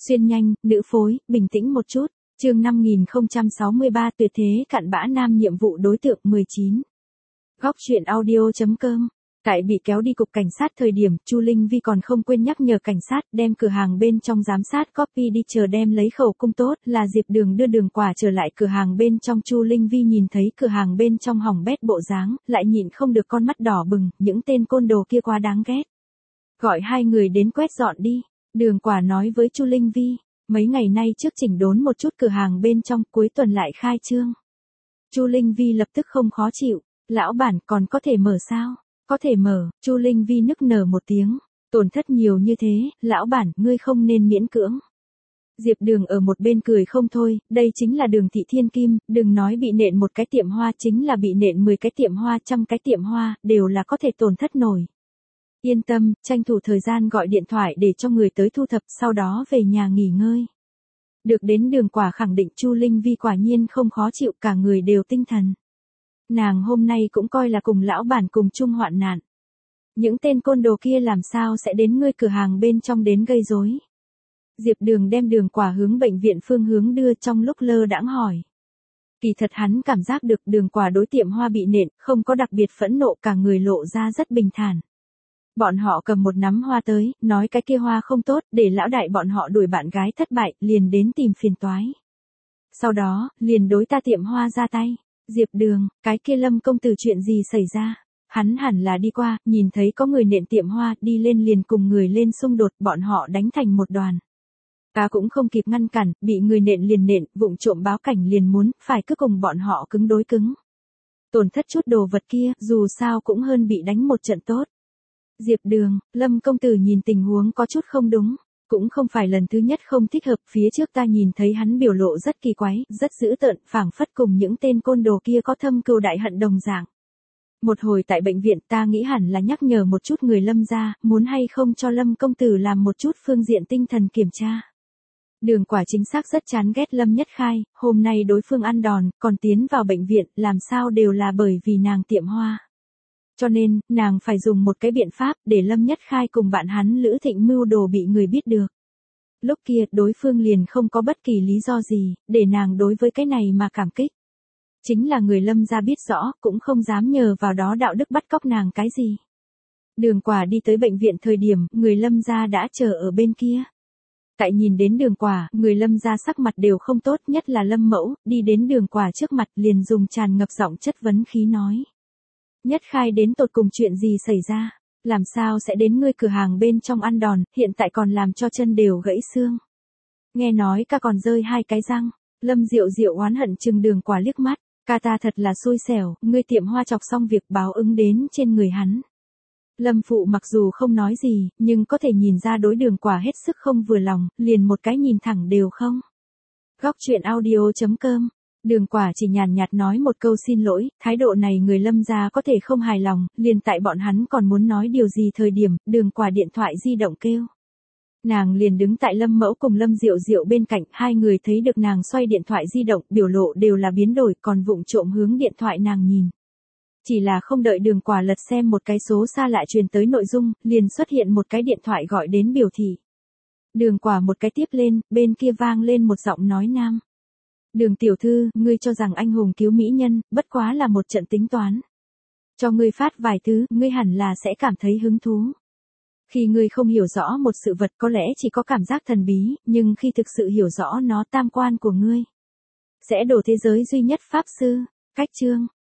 Xuyên nhanh, nữ phối, bình tĩnh một chút. Chương 5063 tuyệt thế cặn bã nam nhiệm vụ đối tượng 19. Góc truyện audio.com. Tại bị kéo đi cục cảnh sát thời điểm, Chu Linh Vi còn không quên nhắc nhở cảnh sát đem cửa hàng bên trong giám sát copy đi chờ đem lấy khẩu cung tốt, là Diệp Đường đưa Đường Quả trở lại cửa hàng bên trong. Chu Linh Vi nhìn thấy cửa hàng bên trong hỏng bét bộ dáng, lại nhịn không được con mắt đỏ bừng, những tên côn đồ kia quá đáng ghét. Gọi hai người đến quét dọn đi, Đường Quả nói với Chu Linh Vi, mấy ngày nay trước chỉnh đốn một chút cửa hàng bên trong, cuối tuần lại khai trương. Chu Linh Vi lập tức không khó chịu, lão bản còn có thể mở sao? Có thể mở. Chu Linh Vi nức nở một tiếng, tổn thất nhiều như thế, lão bản, ngươi không nên miễn cưỡng. Diệp Đường ở một bên cười không thôi, đây chính là Đường thị thiên kim, đừng nói bị nện một cái tiệm hoa, chính là bị nện 10 cái tiệm hoa, 100 cái tiệm hoa, đều là có thể tổn thất nổi. Yên tâm, tranh thủ thời gian gọi điện thoại để cho người tới thu thập, sau đó về nhà nghỉ ngơi. Được đến Đường Quả khẳng định, Chu Linh Vi quả nhiên không khó chịu, cả người đều tinh thần. Nàng hôm nay cũng coi là cùng lão bản cùng chung hoạn nạn. Những tên côn đồ kia làm sao sẽ đến ngươi cửa hàng bên trong đến gây rối? Diệp Đường đem Đường Quả hướng bệnh viện phương hướng đưa, trong lúc lơ đãng hỏi. Kỳ thật hắn cảm giác được Đường Quả đối tiệm hoa bị nện, không có đặc biệt phẫn nộ, cả người lộ ra rất bình thản. Bọn họ cầm một nắm hoa tới, nói cái kia hoa không tốt, để lão đại bọn họ đuổi bạn gái thất bại, liền đến tìm phiền toái. Sau đó, liền đối ta tiệm hoa ra tay. Diệp Đường, cái kia Lâm công tử chuyện gì xảy ra? Hắn hẳn là đi qua, nhìn thấy có người nện tiệm hoa, đi lên liền cùng người lên xung đột, bọn họ đánh thành một đoàn. Ta cũng không kịp ngăn cản, bị người nện liền nện, vụng trộm báo cảnh liền muốn, phải cứ cùng bọn họ cứng đối cứng. Tổn thất chút đồ vật kia, dù sao cũng hơn bị đánh một trận tốt. Diệp Đường, Lâm công tử nhìn tình huống có chút không đúng. Cũng không phải lần thứ nhất không thích hợp, phía trước ta nhìn thấy hắn biểu lộ rất kỳ quái, rất dữ tợn, phảng phất cùng những tên côn đồ kia có thâm cừu đại hận đồng dạng. Một hồi tại bệnh viện ta nghĩ hẳn là nhắc nhở một chút người Lâm gia, muốn hay không cho Lâm công tử làm một chút phương diện tinh thần kiểm tra. Đường Quả chính xác rất chán ghét Lâm Nhất Khai, hôm nay đối phương ăn đòn, còn tiến vào bệnh viện, làm sao đều là bởi vì nàng tiệm hoa. Cho nên, nàng phải dùng một cái biện pháp để Lâm Nhất Khai cùng bạn hắn Lữ Thịnh mưu đồ bị người biết được. Lúc kia, đối phương liền không có bất kỳ lý do gì, để nàng đối với cái này mà cảm kích. Chính là người Lâm gia biết rõ, cũng không dám nhờ vào đó đạo đức bắt cóc nàng cái gì. Đường Quả đi tới bệnh viện thời điểm, người Lâm gia đã chờ ở bên kia. Tại nhìn đến Đường Quả, người Lâm gia sắc mặt đều không tốt, nhất là Lâm Mẫu, đi đến Đường Quả trước mặt liền dùng tràn ngập giọng chất vấn khí nói. Nhất Khai đến tột cùng chuyện gì xảy ra? Làm sao sẽ đến ngươi cửa hàng bên trong ăn đòn, hiện tại còn làm cho chân đều gãy xương. Nghe nói ca còn rơi 2 cái răng, Lâm Diệu Diệu oán hận chừng Đường Quả liếc mắt, ca ta thật là xui xẻo, ngươi tiệm hoa chọc xong việc báo ứng đến trên người hắn. Lâm phụ mặc dù không nói gì, nhưng có thể nhìn ra đối Đường Quả hết sức không vừa lòng, liền một cái nhìn thẳng đều không. Góc truyện audio.com. Đường Quả chỉ nhàn nhạt nói một câu xin lỗi, thái độ này người Lâm gia có thể không hài lòng, liền tại bọn hắn còn muốn nói điều gì thời điểm, Đường Quả điện thoại di động kêu. Nàng liền đứng tại Lâm Mẫu cùng Lâm Diệu Diệu bên cạnh, hai người thấy được nàng xoay điện thoại di động, biểu lộ đều là biến đổi, còn vụng trộm hướng điện thoại nàng nhìn. Chỉ là không đợi Đường Quả lật xem một cái số xa lạ truyền tới nội dung, liền xuất hiện một cái điện thoại gọi đến biểu thị. Đường Quả một cái tiếp lên, bên kia vang lên một giọng nói nam. Đường tiểu thư, ngươi cho rằng anh hùng cứu mỹ nhân, bất quá là một trận tính toán. Cho ngươi phát vài thứ, ngươi hẳn là sẽ cảm thấy hứng thú. Khi ngươi không hiểu rõ một sự vật có lẽ chỉ có cảm giác thần bí, nhưng khi thực sự hiểu rõ nó tam quan của ngươi, sẽ đổ thế giới duy nhất pháp sư. Cách chương.